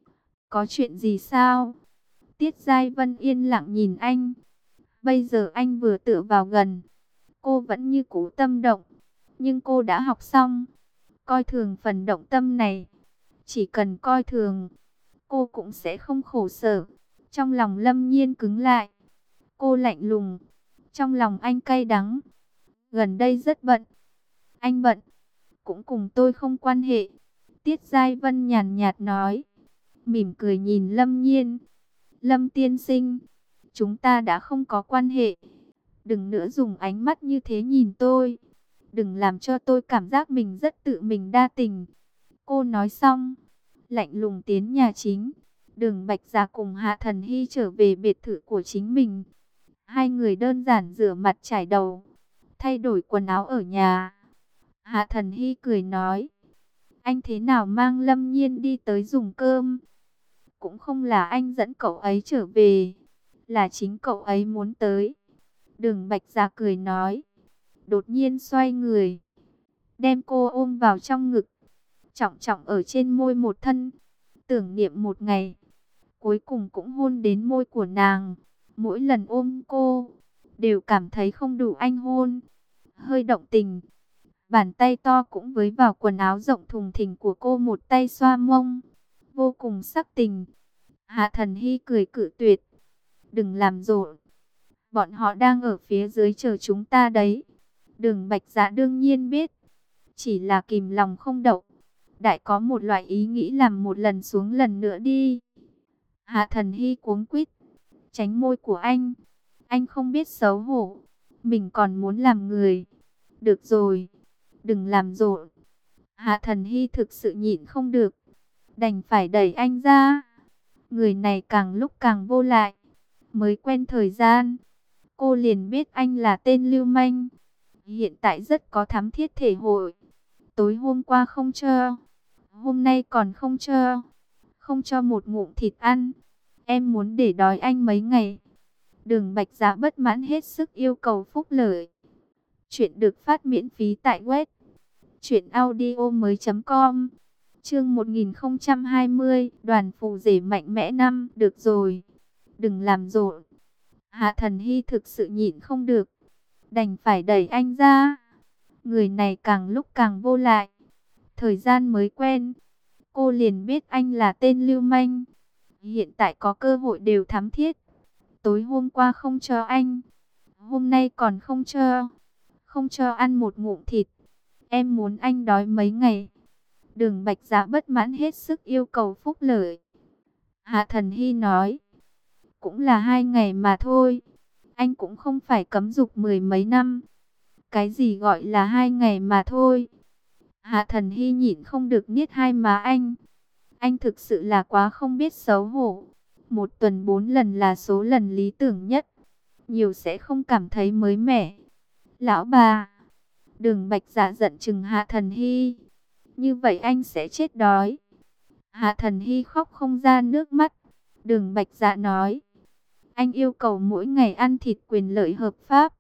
có chuyện gì sao? Tiết Giai Vân yên lặng nhìn anh. Bây giờ anh vừa tựa vào gần, cô vẫn như cũ tâm động. Nhưng cô đã học xong coi thường phần động tâm này. Chỉ cần coi thường, cô cũng sẽ không khổ sở. Trong lòng Lâm Nhiên cứng lại. Cô lạnh lùng, trong lòng anh cay đắng. Gần đây rất bận. Anh bận, cũng cùng tôi không quan hệ. Tiết Giai Vân nhàn nhạt nói, mỉm cười nhìn Lâm Nhiên. Lâm tiên sinh, chúng ta đã không có quan hệ. Đừng nữa dùng ánh mắt như thế nhìn tôi. Đừng làm cho tôi cảm giác mình rất tự mình đa tình. Cô nói xong, lạnh lùng tiến nhà chính. Đường Bạch Dạ cùng Hạ Thần Hy trở về biệt thự của chính mình. Hai người đơn giản rửa mặt chải đầu, thay đổi quần áo ở nhà. Hạ Thần Hy cười nói, anh thế nào mang Lâm Nhiên đi tới dùng cơm? Cũng không là anh dẫn cậu ấy trở về, là chính cậu ấy muốn tới. Đường Bạch Dạ cười nói, đột nhiên xoay người, đem cô ôm vào trong ngực, trọng trọng ở trên môi một thân, tưởng niệm một ngày. Cuối cùng cũng hôn đến môi của nàng. Mỗi lần ôm cô, đều cảm thấy không đủ anh hôn, hơi động tình. Bàn tay to cũng với vào quần áo rộng thùng thình của cô, một tay xoa mông, vô cùng sắc tình. Hạ Thần Hy cười cự tuyệt, đừng làm rộn, bọn họ đang ở phía dưới chờ chúng ta đấy. Đường Bạch Dạ đương nhiên biết, chỉ là kìm lòng không đậu. Đại có một loại ý nghĩ làm một lần xuống lần nữa đi. Hạ Thần Hy cuống quýt, tránh môi của anh không biết xấu hổ, mình còn muốn làm người. Được rồi, đừng làm rộn. Hạ Thần Hy thực sự nhịn không được, đành phải đẩy anh ra. Người này càng lúc càng vô lại. Mới quen thời gian, cô liền biết anh là tên lưu manh. Hiện tại rất có thắm thiết thể hội. Tối hôm qua không cho, hôm nay còn không cho. Không cho một ngụm thịt ăn, em muốn để đói anh mấy ngày. Đường Bạch Dạ bất mãn hết sức yêu cầu phúc lợi. Chuyện được phát miễn phí tại web truyệnaudiomoi.com. Chương 1020, đoàn phù rể mạnh mẽ năm. Được rồi, đừng làm rộn. Hạ Thần Hy thực sự nhịn không được, đành phải đẩy anh ra. Người này càng lúc càng vô lại. Thời gian mới quen, cô liền biết anh là tên lưu manh. Hiện tại có cơ hội đều thắm thiết. Tối hôm qua không cho anh, hôm nay còn không cho. Không cho ăn một ngụm thịt, em muốn anh đói mấy ngày. Đường Bạch Dạ bất mãn hết sức yêu cầu phúc lợi. Hạ Thần Hy nói, cũng là 2 ngày mà thôi. Anh cũng không phải cấm dục 10 mấy năm. Cái gì gọi là 2 ngày mà thôi? Hạ Thần Hy nhịn không được niết hai má anh. Anh thực sự là quá không biết xấu hổ. 1 tuần 4 lần là số lần lý tưởng nhất. Nhiều sẽ không cảm thấy mới mẻ. Lão bà! Đường Bạch Dạ giận chừng Hạ Thần Hy. Như vậy anh sẽ chết đói. Hạ Thần Hy khóc không ra nước mắt. Đường Bạch Dạ nói, Anh yêu cầu mỗi ngày ăn thịt quyền lợi hợp pháp.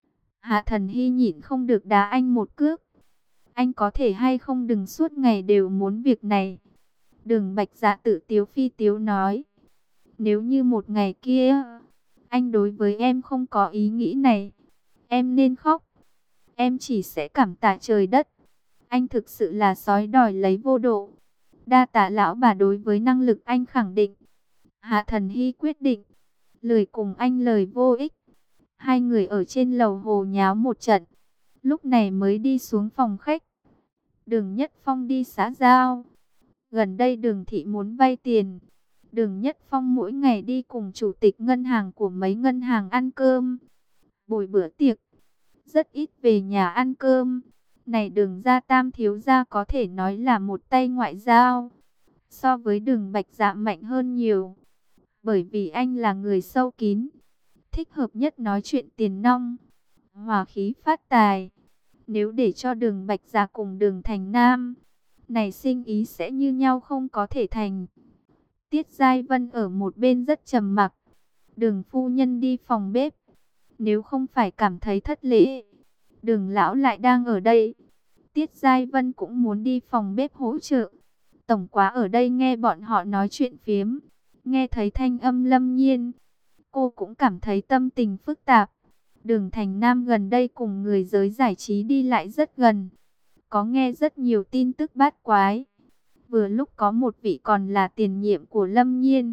Hạ Thần Hy nhịn không được đá anh một cước. Anh có thể hay không đừng suốt ngày đều muốn việc này. Đường Bạch Dạ tự tiếu phi tiếu nói. Nếu như một ngày kia, anh đối với em không có ý nghĩ này, em nên khóc. Em chỉ sẽ cảm tạ trời đất. Anh thực sự là sói đòi lấy vô độ. Đa tạ lão bà đối với năng lực anh khẳng định. Hạ Thần Hy quyết định, lời cùng anh lời vô ích. Hai người ở trên lầu hồ nháo một trận, lúc này mới đi xuống phòng khách. Đường Nhất Phong đi xã giao. Gần đây Đường Thị muốn vay tiền. Đường Nhất Phong mỗi ngày đi cùng chủ tịch ngân hàng của mấy ngân hàng ăn cơm. Buổi bữa tiệc, rất ít về nhà ăn cơm. Này Đường gia tam thiếu gia có thể nói là một tay ngoại giao. So với Đường Bạch Dạ mạnh hơn nhiều. Bởi vì anh là người sâu kín, thích hợp nhất nói chuyện tiền nong, hòa khí phát tài. Nếu để cho Đường Bạch Dạ cùng Đường Thành Nam, này sinh ý sẽ như nhau không có thể thành. Tiết Giai Vân ở một bên rất trầm mặc. Đường phu nhân đi phòng bếp. Nếu không phải cảm thấy thất lễ, Đường lão lại đang ở đây. Tiết Giai Vân cũng muốn đi phòng bếp hỗ trợ. Tổng quá ở đây nghe bọn họ nói chuyện phiếm, nghe thấy thanh âm Lâm Nhiên, cô cũng cảm thấy tâm tình phức tạp. Đường Thành Nam gần đây cùng người giới giải trí đi lại rất gần, có nghe rất nhiều tin tức bát quái. Vừa lúc có một vị còn là tiền nhiệm của Lâm Nhiên.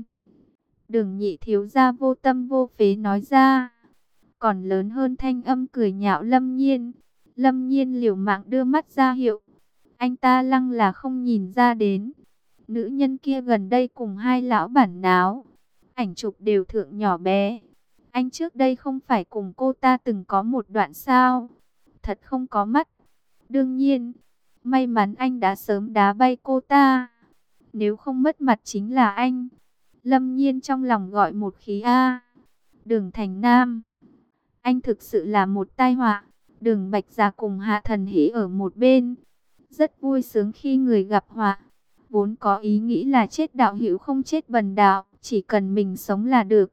Đường nhị thiếu gia vô tâm vô phế nói ra, còn lớn hơn thanh âm cười nhạo Lâm Nhiên. Lâm Nhiên liều mạng đưa mắt ra hiệu, anh ta lăng là không nhìn ra đến. Nữ nhân kia gần đây cùng hai lão bản náo, ảnh chụp đều thượng nhỏ bé. Anh trước đây không phải cùng cô ta từng có một đoạn sao? Thật không có mắt. Đương nhiên, may mắn anh đã sớm đá bay cô ta. Nếu không mất mặt chính là anh. Lâm Nhiên trong lòng gọi một khí A. Đường Thành Nam, anh thực sự là một tai họa. Đường Bạch Dạ cùng Hạ Thần Hỷ ở một bên, rất vui sướng khi người gặp họa. Vốn có ý nghĩ là chết đạo hữu không chết bần đạo, chỉ cần mình sống là được.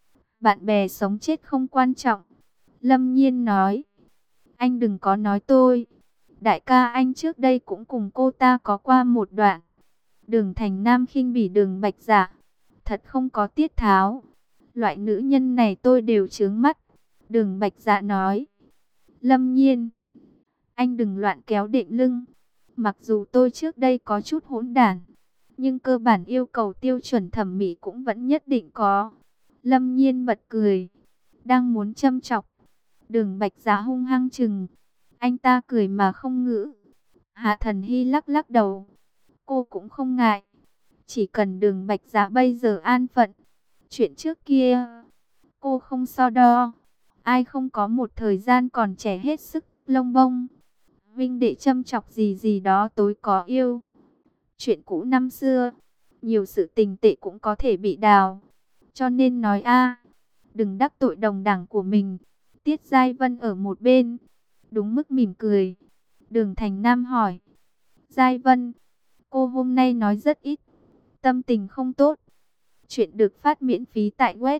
Bạn bè sống chết không quan trọng. Lâm Nhiên nói, anh đừng có nói tôi. Đại ca anh trước đây cũng cùng cô ta có qua một đoạn. Đường Thành Nam khinh bỉ Đường Bạch Dạ, thật không có tiết tháo. Loại nữ nhân này tôi đều chướng mắt. Đường Bạch Dạ nói, Lâm Nhiên, anh đừng loạn kéo đệm lưng. Mặc dù tôi trước đây có chút hỗn đản, nhưng cơ bản yêu cầu tiêu chuẩn thẩm mỹ cũng vẫn nhất định có. Lâm Nhiên bật cười, đang muốn châm chọc. Đường Bạch Dạ hung hăng chừng. Anh ta cười mà không ngữ. Hạ Thần Hy lắc lắc đầu. Cô cũng không ngại. Chỉ cần Đường Bạch Dạ bây giờ an phận. Chuyện trước kia, cô không so đo. Ai không có một thời gian còn trẻ hết sức lông bông. Vinh đệ châm chọc gì gì đó tối có yêu. Chuyện cũ năm xưa, nhiều sự tình tệ cũng có thể bị đào. Cho nên nói đừng đắc tội đồng đảng của mình. Tiết Giai Vân ở một bên, đúng mức mỉm cười. Đường Thành Nam hỏi, Giai Vân, cô hôm nay nói rất ít, tâm tình không tốt. Chuyện được phát miễn phí tại web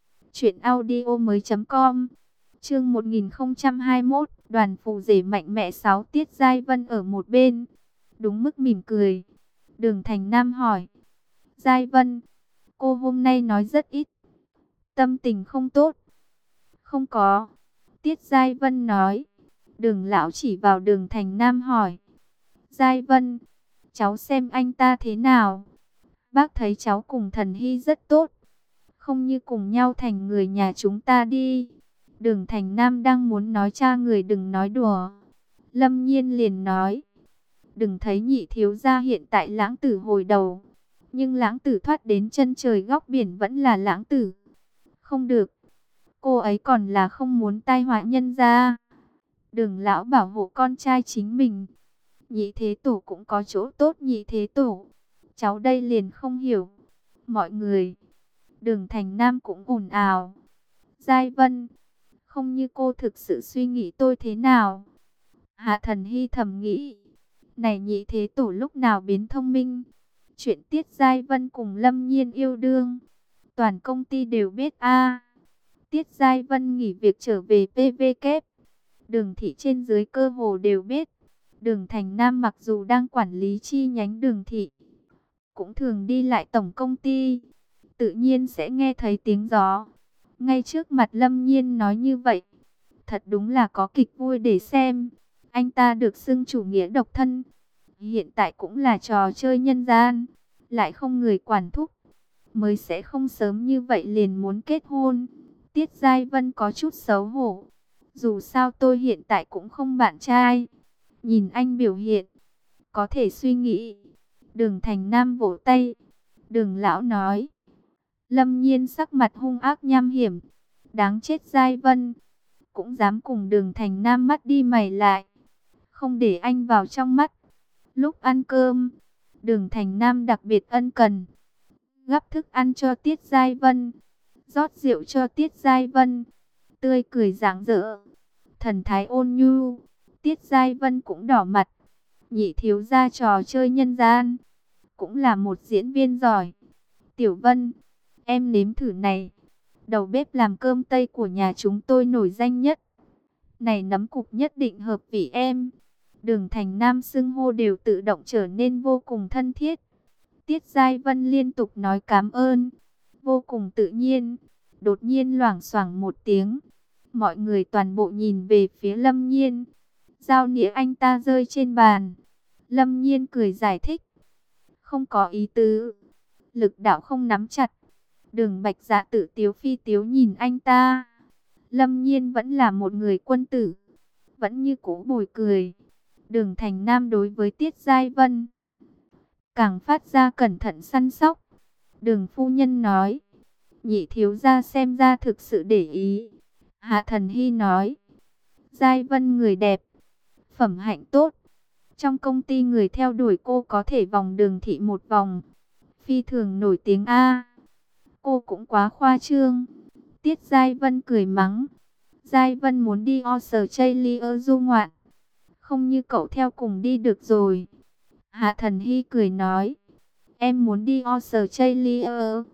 truyệnaudiomoi.com. Chương 1021, Đoàn phù rể mạnh mẽ 6. Tiết Giai Vân ở một bên, đúng mức mỉm cười. Đường Thành Nam hỏi, Giai Vân, cô hôm nay nói rất ít, tâm tình không tốt. Không có. Tiết Giai Vân nói. Đường lão chỉ vào Đường Thành Nam hỏi, Giai Vân, cháu xem anh ta thế nào? Bác thấy cháu cùng Thần Hy rất tốt, không như cùng nhau thành người nhà chúng ta đi. Đường Thành Nam đang muốn nói cha người đừng nói đùa. Lâm Nhiên liền nói, đừng thấy nhị thiếu gia hiện tại lãng tử hồi đầu, nhưng lãng tử thoát đến chân trời góc biển vẫn là lãng tử. Không được, cô ấy còn là không muốn tai họa nhân gia. Đường lão bảo hộ con trai chính mình. Nhị thế tổ cũng có chỗ tốt nhị thế tổ. Cháu đây liền không hiểu. Mọi người, Đường Thành Nam cũng ồn ào. Giai Vân, không như cô thực sự suy nghĩ tôi thế nào. Hạ Thần Hy thầm nghĩ, này nhị thế tổ lúc nào biến thông minh. Chuyện Tiết Giai Vân cùng Lâm Nhiên yêu đương, toàn công ty đều biết a. Tiết Giai Vân nghỉ việc trở về PVK. Đường thị trên dưới cơ hồ đều biết. Đường Thành Nam mặc dù đang quản lý chi nhánh Đường thị, cũng thường đi lại tổng công ty, tự nhiên sẽ nghe thấy tiếng gió. Ngay trước mặt Lâm Nhiên nói như vậy, thật đúng là có kịch vui để xem. Anh ta được xưng chủ nghĩa độc thân, hiện tại cũng là trò chơi nhân gian, lại không người quản thúc, mới sẽ không sớm như vậy liền muốn kết hôn. Tiết Giai Vân có chút xấu hổ. Dù sao tôi hiện tại cũng không bạn trai. Nhìn anh biểu hiện, có thể suy nghĩ. Đường Thành Nam vỗ tay. Đường lão nói. Lâm Nhiên sắc mặt hung ác nham hiểm. Đáng chết Giai Vân. Cũng dám cùng Đường Thành Nam mắt đi mày lại. Không để anh vào trong mắt. Lúc ăn cơm, Đường Thành Nam đặc biệt ân cần. Gắp thức ăn cho Tiết Giai Vân, rót rượu cho Tiết Giai Vân, tươi cười rạng rỡ, thần thái ôn nhu. Tiết Giai Vân cũng đỏ mặt. Nhị thiếu gia trò chơi nhân gian, cũng là một diễn viên giỏi. Tiểu Vân, em nếm thử này. Đầu bếp làm cơm Tây của nhà chúng tôi nổi danh nhất. Này nấm cục nhất định hợp vị em. Đường Thành Nam xưng hô đều tự động trở nên vô cùng thân thiết. Tiết Giai Vân liên tục nói cảm ơn, vô cùng tự nhiên. Đột nhiên loảng xoảng một tiếng, mọi người toàn bộ nhìn về phía Lâm Nhiên. Dao nĩa anh ta rơi trên bàn. Lâm Nhiên cười giải thích, không có ý tứ, lực đạo không nắm chặt. Đường Bạch Dạ tự tiếu phi tiếu nhìn anh ta. Lâm Nhiên vẫn là một người quân tử, vẫn như cũ bồi cười. Đường Thành Nam đối với Tiết Giai Vân càng phát ra cẩn thận săn sóc. Đường phu nhân nói, nhị thiếu gia xem ra thực sự để ý. Hạ Thần Hy nói, Giai Vân người đẹp, phẩm hạnh tốt. Trong công ty người theo đuổi cô có thể vòng Đường thị một vòng, phi thường nổi tiếng a. Cô cũng quá khoa trương. Tiết Giai Vân cười mắng, Giai Vân muốn đi Australia du ngoạn, không như cậu theo cùng đi được rồi. Hạ Thần Hy cười nói, em muốn đi Australia.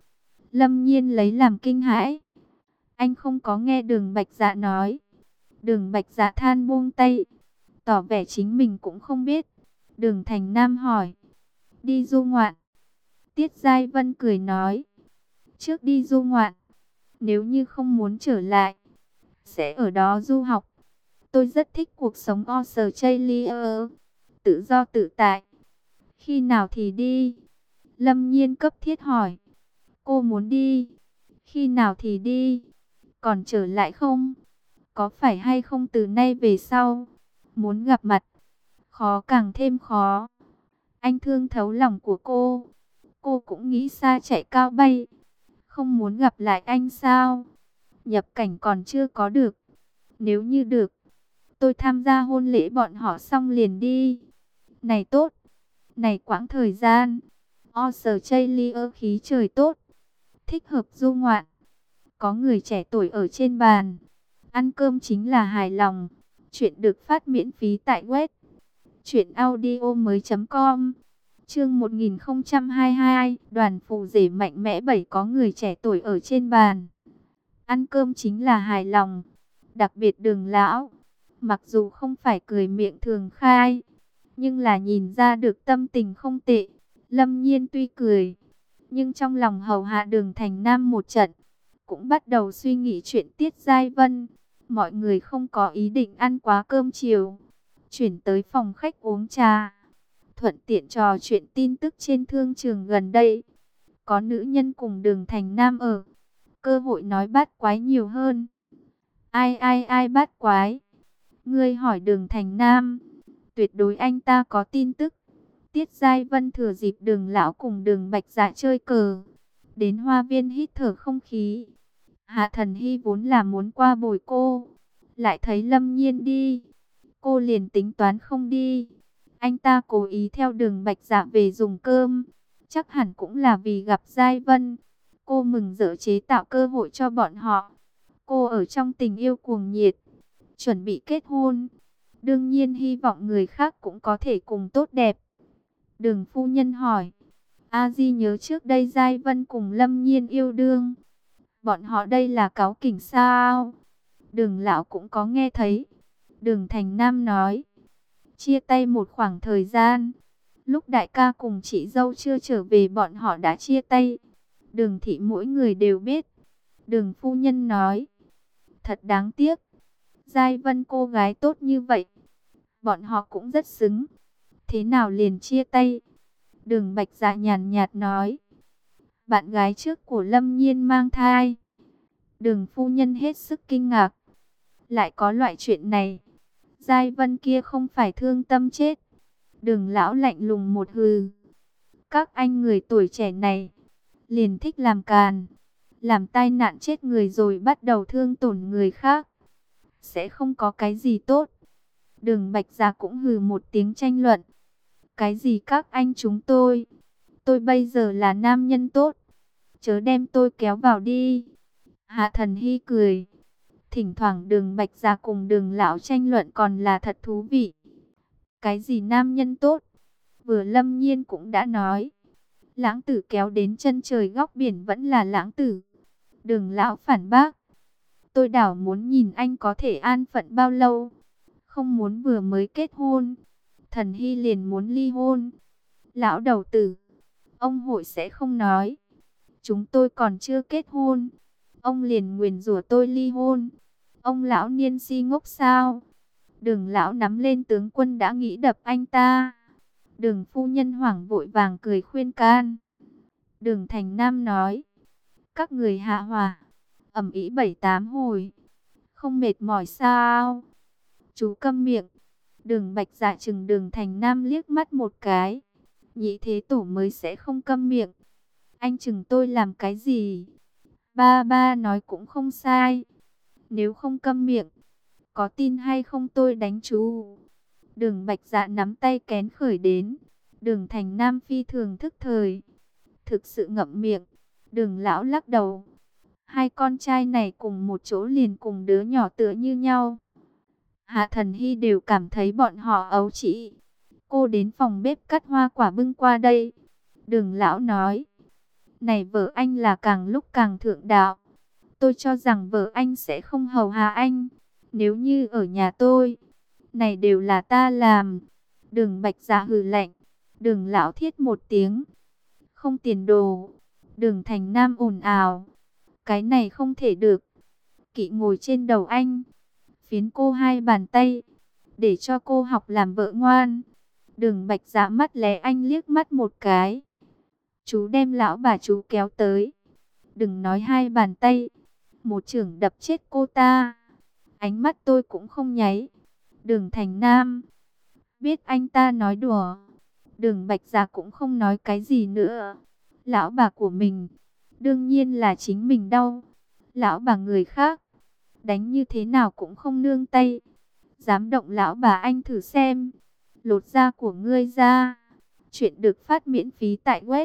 Lâm Nhiên lấy làm kinh hãi. Anh không có nghe Đường Bạch Dạ nói. Đường Bạch Dạ than buông tay, tỏ vẻ chính mình cũng không biết. Đường Thành Nam hỏi, đi du ngoạn? Tiết Giai Vân cười nói, trước đi du ngoạn, nếu như không muốn trở lại, sẽ ở đó du học. Tôi rất thích cuộc sống Australia, tự do tự tại. Khi nào thì đi? Lâm Nhiên cấp thiết hỏi. Cô muốn đi? Khi nào thì đi? Còn trở lại không? Có phải hay không từ nay về sau? Muốn gặp mặt, khó càng thêm khó. Anh thương thấu lòng của cô. Cô cũng nghĩ xa chạy cao bay. Không muốn gặp lại anh sao? Nhập cảnh còn chưa có được. Nếu như được, tôi tham gia hôn lễ bọn họ xong liền đi. Này tốt, này quãng thời gian Australia khí trời tốt, thích hợp du ngoạn. Có người trẻ tuổi ở trên bàn, ăn cơm chính là hài lòng. Chuyện được phát miễn phí tại web truyệnaudiomoi.com. Chương 1022, đoàn phù rể mạnh mẽ 7. Có người trẻ tuổi ở trên bàn, ăn cơm chính là hài lòng. Đặc biệt Đường lão, mặc dù không phải cười miệng thường khai, nhưng là nhìn ra được tâm tình không tệ. Lâm Nhiên tuy cười, nhưng trong lòng hầu hạ Đường Thành Nam một trận, cũng bắt đầu suy nghĩ chuyện Tiết Giai Vân. Mọi người không có ý định ăn quá cơm chiều, chuyển tới phòng khách uống trà, thuận tiện trò chuyện tin tức trên thương trường gần đây. Có nữ nhân cùng Đường Thành Nam ở, cơ hội nói bát quái nhiều hơn. Ai bát quái? Ngươi hỏi Đường Thành Nam. Tuyệt đối anh ta có tin tức. Tiết Giai Vân thừa dịp Đường lão cùng Đường Bạch Dạ chơi cờ, đến hoa viên hít thở không khí. Hạ Thần Hy vốn là muốn qua bồi cô, lại thấy Lâm Nhiên đi, cô liền tính toán không đi. Anh ta cố ý theo Đường Bạch Dạ về dùng cơm, chắc hẳn cũng là vì gặp Giai Vân. Cô mừng rỡ chế tạo cơ hội cho bọn họ. Cô ở trong tình yêu cuồng nhiệt, chuẩn bị kết hôn, đương nhiên hy vọng người khác cũng có thể cùng tốt đẹp. Đường phu nhân hỏi, A Di nhớ trước đây Giai Vân cùng Lâm Nhiên yêu đương. Bọn họ đây là cáu kỉnh sao? Đường lão cũng có nghe thấy. Đường Thành Nam nói. Chia tay một khoảng thời gian. Lúc đại ca cùng chị dâu chưa trở về bọn họ đã chia tay. Đường thị mỗi người đều biết. Đường phu nhân nói. Thật đáng tiếc. Giai Vân cô gái tốt như vậy. Bọn họ cũng rất xứng. Thế nào liền chia tay? Đường Bạch Dạ nhàn nhạt nói. Bạn gái trước của Lâm Nhiên mang thai. Đường phu nhân hết sức kinh ngạc. Lại có loại chuyện này. Giai Vân kia không phải thương tâm chết. Đường lão lạnh lùng một hừ. Các anh người tuổi trẻ này. Liền thích làm càn. Làm tai nạn chết người rồi bắt đầu thương tổn người khác. Sẽ không có cái gì tốt. Đường Bạch Dạ cũng hừ một tiếng tranh luận. Cái gì các anh chúng tôi? Tôi bây giờ là nam nhân tốt. Chớ đem tôi kéo vào đi. Hạ Thần Hy cười. Thỉnh thoảng Đường Bạch Dạ cùng Đường lão tranh luận còn là thật thú vị. Cái gì nam nhân tốt? Vừa Lâm Nhiên cũng đã nói. Lãng tử kéo đến chân trời góc biển vẫn là lãng tử. Đường lão phản bác. Tôi đảo muốn nhìn anh có thể an phận bao lâu. Không muốn vừa mới kết hôn. Thần Hy liền muốn ly hôn. Lão đầu tử. Ông hội sẽ không nói. Chúng tôi còn chưa kết hôn. Ông liền nguyền rủa tôi ly hôn. Ông lão niên si ngốc sao? Đường lão nắm lên tướng quân đã nghĩ đập anh ta. Đường phu nhân hoảng vội vàng cười khuyên can. Đường Thành Nam nói. Các người hạ hỏa. Ầm ĩ 7-8 hồi. Không mệt mỏi sao? Chú câm miệng. Đường Bạch Dạ chừng Đường Thành Nam liếc mắt một cái. Nhị thế tổ mới sẽ không câm miệng. Anh chừng tôi làm cái gì? Ba ba nói cũng không sai. Nếu không câm miệng, có tin hay không tôi đánh chú. Đường Bạch Dạ nắm tay kén khởi đến. Đường Thành Nam phi thường thức thời. Thực sự ngậm miệng. Đường lão lắc đầu. Hai con trai này cùng một chỗ liền cùng đứa nhỏ tựa như nhau. Hạ Thần Hy đều cảm thấy bọn họ ấu trĩ. Cô đến phòng bếp cắt hoa quả bưng qua đây. Đường lão nói. Này vợ anh là càng lúc càng thượng đạo. Tôi cho rằng vợ anh sẽ không hầu hạ anh. Nếu như ở nhà tôi, này đều là ta làm. Đường Bạch Dạ hừ lạnh. Đường lão thiết một tiếng. Không tiền đồ. Đường Thành Nam ồn ào. Cái này không thể được. Kỵ ngồi trên đầu anh. Phiến cô hai bàn tay. Để cho cô học làm vợ ngoan. Đường Bạch Dạ mắt lé anh liếc mắt một cái. Chú đem lão bà chú kéo tới. Đừng nói hai bàn tay. Một chưởng đập chết cô ta. Ánh mắt tôi cũng không nháy. Đường Thành Nam. Biết anh ta nói đùa. Đường Bạch Dạ cũng không nói cái gì nữa. Lão bà của mình. Đương nhiên là chính mình đau. Lão bà người khác. Đánh như thế nào cũng không nương tay. Dám động lão bà anh thử xem. Lột da của ngươi ra. Chuyện được phát miễn phí tại web.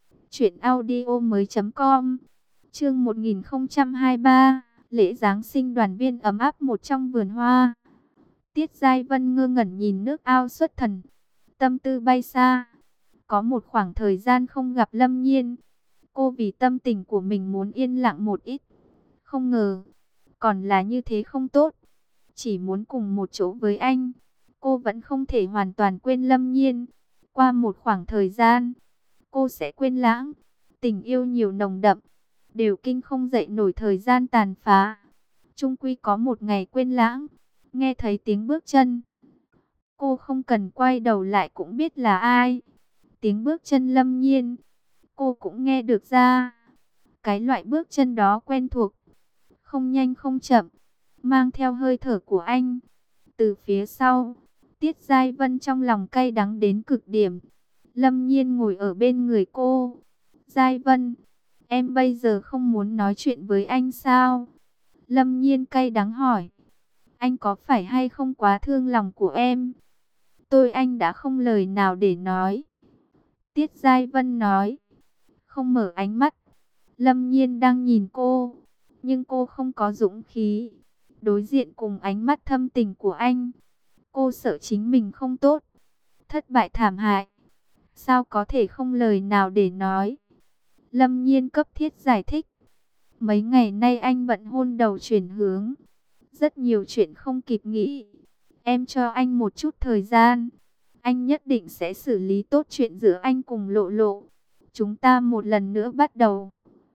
truyệnaudiomoi.com. Chương 1023. Lễ Giáng sinh đoàn viên ấm áp một trong vườn hoa. Tiết Giai Vân ngơ ngẩn nhìn nước ao xuất thần. Tâm tư bay xa. Có một khoảng thời gian không gặp Lâm Nhiên. Cô vì tâm tình của mình muốn yên lặng một ít. Không ngờ. Còn là như thế không tốt. Chỉ muốn cùng một chỗ với anh. Cô vẫn không thể hoàn toàn quên Lâm Nhiên. Qua một khoảng thời gian. Cô sẽ quên lãng. Tình yêu nhiều nồng đậm. Đều kinh không dậy nổi thời gian tàn phá. Chung quy có một ngày quên lãng. Nghe thấy tiếng bước chân. Cô không cần quay đầu lại cũng biết là ai. Tiếng bước chân Lâm Nhiên. Cô cũng nghe được ra. Cái loại bước chân đó quen thuộc. Không nhanh không chậm. Mang theo hơi thở của anh. Từ phía sau. Tiết Giai Vân trong lòng cay đắng đến cực điểm. Lâm Nhiên ngồi ở bên người cô. Giai Vân. Em bây giờ không muốn nói chuyện với anh sao? Lâm Nhiên cay đắng hỏi. Anh có phải hay không quá thương lòng của em? Anh đã không lời nào để nói. Tiết Giai Vân nói. Không mở ánh mắt. Lâm Nhiên đang nhìn cô. Nhưng cô không có dũng khí. Đối diện cùng ánh mắt thâm tình của anh. Cô sợ chính mình không tốt. Thất bại thảm hại. sao có thể không lời nào để nói. Lâm Nhiên cấp thiết giải thích. Mấy ngày nay anh bận hôn đầu chuyển hướng. Rất nhiều chuyện không kịp nghĩ. Em cho anh một chút thời gian. Anh nhất định sẽ xử lý tốt chuyện giữa anh cùng Lộ Lộ. Chúng ta một lần nữa bắt đầu.